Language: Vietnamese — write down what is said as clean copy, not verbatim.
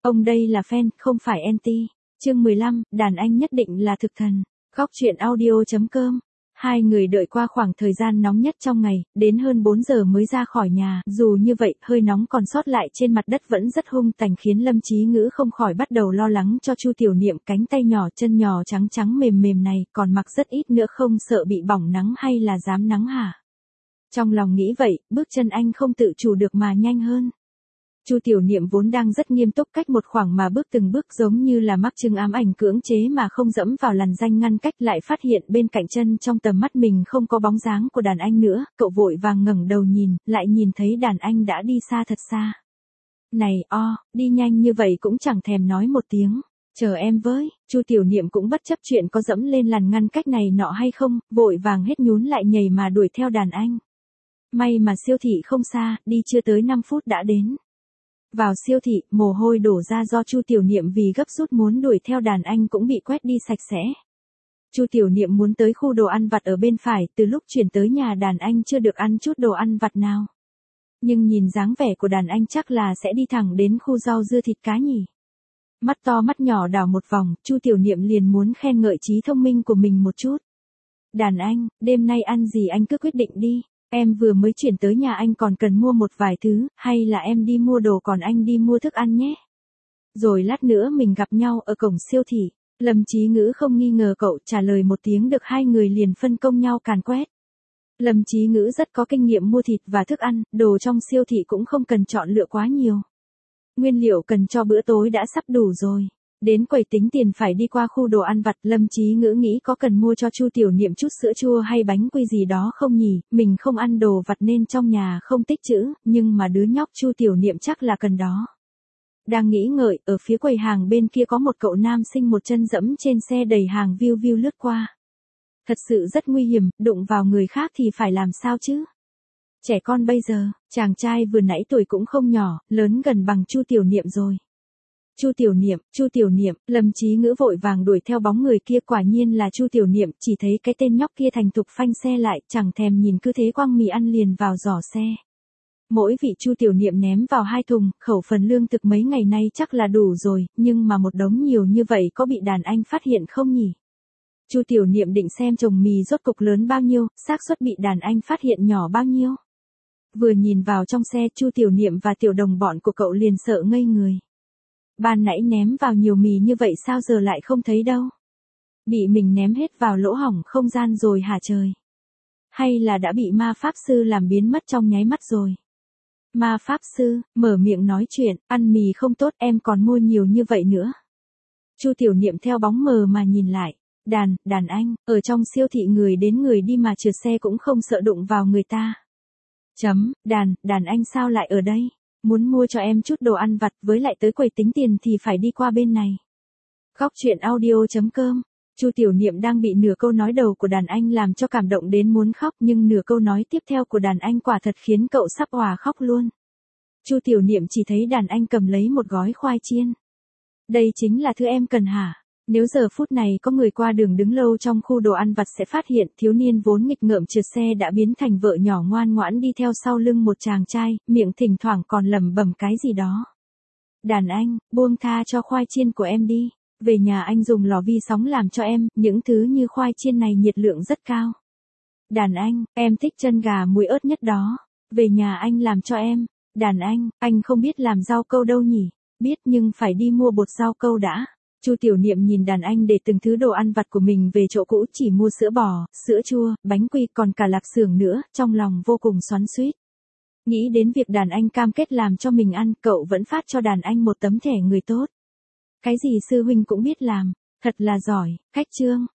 Ông đây là fan, không phải anti. Chương 15, đàn anh nhất định là thực thần. Góc truyện audio.com. Hai người đợi qua khoảng thời gian nóng nhất trong ngày, đến hơn 4 giờ mới ra khỏi nhà. Dù như vậy, hơi nóng còn sót lại trên mặt đất vẫn rất hung tành khiến Lâm Chí Ngữ không khỏi bắt đầu lo lắng cho Chu Tiểu Niệm. Cánh tay nhỏ chân nhỏ trắng trắng mềm mềm này còn mặc rất ít nữa, không sợ bị bỏng nắng hay là dám nắng hả? Trong lòng nghĩ vậy, bước chân anh không tự chủ được mà nhanh hơn. Chu Tiểu Niệm vốn đang rất nghiêm túc, cách một khoảng mà bước từng bước giống như là mắc chứng ám ảnh cưỡng chế mà không dẫm vào làn danh ngăn cách, lại phát hiện bên cạnh chân trong tầm mắt mình không có bóng dáng của đàn anh nữa, cậu vội vàng ngẩng đầu nhìn, lại nhìn thấy đàn anh đã đi xa thật xa. Này đi nhanh như vậy cũng chẳng thèm nói một tiếng, chờ em với. Chu Tiểu Niệm cũng bất chấp chuyện có dẫm lên làn ngăn cách này nọ hay không, vội vàng hết nhún lại nhảy mà đuổi theo đàn anh. May mà siêu thị không xa, đi chưa tới 5 phút đã đến. Vào siêu thị, mồ hôi đổ ra do Chu Tiểu Niệm vì gấp rút muốn đuổi theo đàn anh cũng bị quét đi sạch sẽ. Chu Tiểu Niệm muốn tới khu đồ ăn vặt ở bên phải, từ lúc chuyển tới nhà đàn anh chưa được ăn chút đồ ăn vặt nào. Nhưng nhìn dáng vẻ của đàn anh chắc là sẽ đi thẳng đến khu rau dưa thịt cá nhỉ. Mắt to mắt nhỏ đảo một vòng, Chu Tiểu Niệm liền muốn khen ngợi trí thông minh của mình một chút. Đàn anh, đêm nay ăn gì anh cứ quyết định đi. Em vừa mới chuyển tới nhà anh còn cần mua một vài thứ, hay là em đi mua đồ còn anh đi mua thức ăn nhé. Rồi lát nữa mình gặp nhau ở cổng siêu thị. Lâm Chí Ngữ không nghi ngờ cậu, trả lời một tiếng được, hai người liền phân công nhau càn quét. Lâm Chí Ngữ rất có kinh nghiệm mua thịt và thức ăn, đồ trong siêu thị cũng không cần chọn lựa quá nhiều. Nguyên liệu cần cho bữa tối đã sắp đủ rồi. Đến quầy tính tiền phải đi qua khu đồ ăn vặt, Lâm Chí Ngữ nghĩ có cần mua cho Chu Tiểu Niệm chút sữa chua hay bánh quy gì đó không nhỉ, mình không ăn đồ vặt nên trong nhà không tích trữ, nhưng mà đứa nhóc Chu Tiểu Niệm chắc là cần đó. Đang nghĩ ngợi, ở phía quầy hàng bên kia có một cậu nam sinh một chân dẫm trên xe đầy hàng viu viu lướt qua. Thật sự rất nguy hiểm, đụng vào người khác thì phải làm sao chứ? Trẻ con bây giờ, chàng trai vừa nãy tuổi cũng không nhỏ, lớn gần bằng Chu Tiểu Niệm rồi. Chu Tiểu Niệm, Lâm Chí Ngữ vội vàng đuổi theo bóng người kia, quả nhiên là Chu Tiểu Niệm, chỉ thấy cái tên nhóc kia thành thục phanh xe lại, chẳng thèm nhìn cứ thế quăng mì ăn liền vào giỏ xe. Mỗi vị Chu Tiểu Niệm ném vào 2 thùng, khẩu phần lương thực mấy ngày nay chắc là đủ rồi, nhưng mà một đống nhiều như vậy có bị đàn anh phát hiện không nhỉ? Chu Tiểu Niệm định xem chồng mì rốt cục lớn bao nhiêu, xác suất bị đàn anh phát hiện nhỏ bao nhiêu. Vừa nhìn vào trong xe, Chu Tiểu Niệm và tiểu đồng bọn của cậu liền sợ ngây người. Ban nãy ném vào nhiều mì như vậy sao giờ lại không thấy đâu? Bị mình ném hết vào lỗ hổng không gian rồi hả trời? Hay là đã bị ma pháp sư làm biến mất trong nháy mắt rồi? Ma pháp sư, mở miệng nói chuyện, ăn mì không tốt em còn mua nhiều như vậy nữa. Chu Tiểu Niệm theo bóng mờ mà nhìn lại. Đàn anh, ở trong siêu thị người đến người đi mà trượt xe cũng không sợ đụng vào người ta. Đàn anh sao lại ở đây? Muốn mua cho em chút đồ ăn vặt, với lại tới quầy tính tiền thì phải đi qua bên này. Góc truyện audio.com. Chu Tiểu Niệm đang bị nửa câu nói đầu của đàn anh làm cho cảm động đến muốn khóc, nhưng nửa câu nói tiếp theo của đàn anh quả thật khiến cậu sắp òa khóc luôn. Chu Tiểu Niệm chỉ thấy đàn anh cầm lấy một gói khoai chiên. Đây chính là thứ em cần hả? Nếu giờ phút này có người qua đường đứng lâu trong khu đồ ăn vặt sẽ phát hiện thiếu niên vốn nghịch ngợm trượt xe đã biến thành vợ nhỏ ngoan ngoãn đi theo sau lưng một chàng trai, miệng thỉnh thoảng còn lẩm bẩm cái gì đó. Đàn anh, buông tha cho khoai chiên của em đi. Về nhà anh dùng lò vi sóng làm cho em, những thứ như khoai chiên này nhiệt lượng rất cao. Đàn anh, em thích chân gà muối ớt nhất đó. Về nhà anh làm cho em. Đàn anh không biết làm rau câu đâu nhỉ? Biết nhưng phải đi mua bột rau câu đã. Chu Tiểu Niệm nhìn đàn anh để từng thứ đồ ăn vặt của mình về chỗ cũ, chỉ mua sữa bò, sữa chua, bánh quy còn cả lạp xưởng nữa, trong lòng vô cùng xoắn xuýt. Nghĩ đến việc đàn anh cam kết làm cho mình ăn, cậu vẫn phát cho đàn anh một tấm thẻ người tốt. Cái gì sư huynh cũng biết làm, thật là giỏi. Cách chương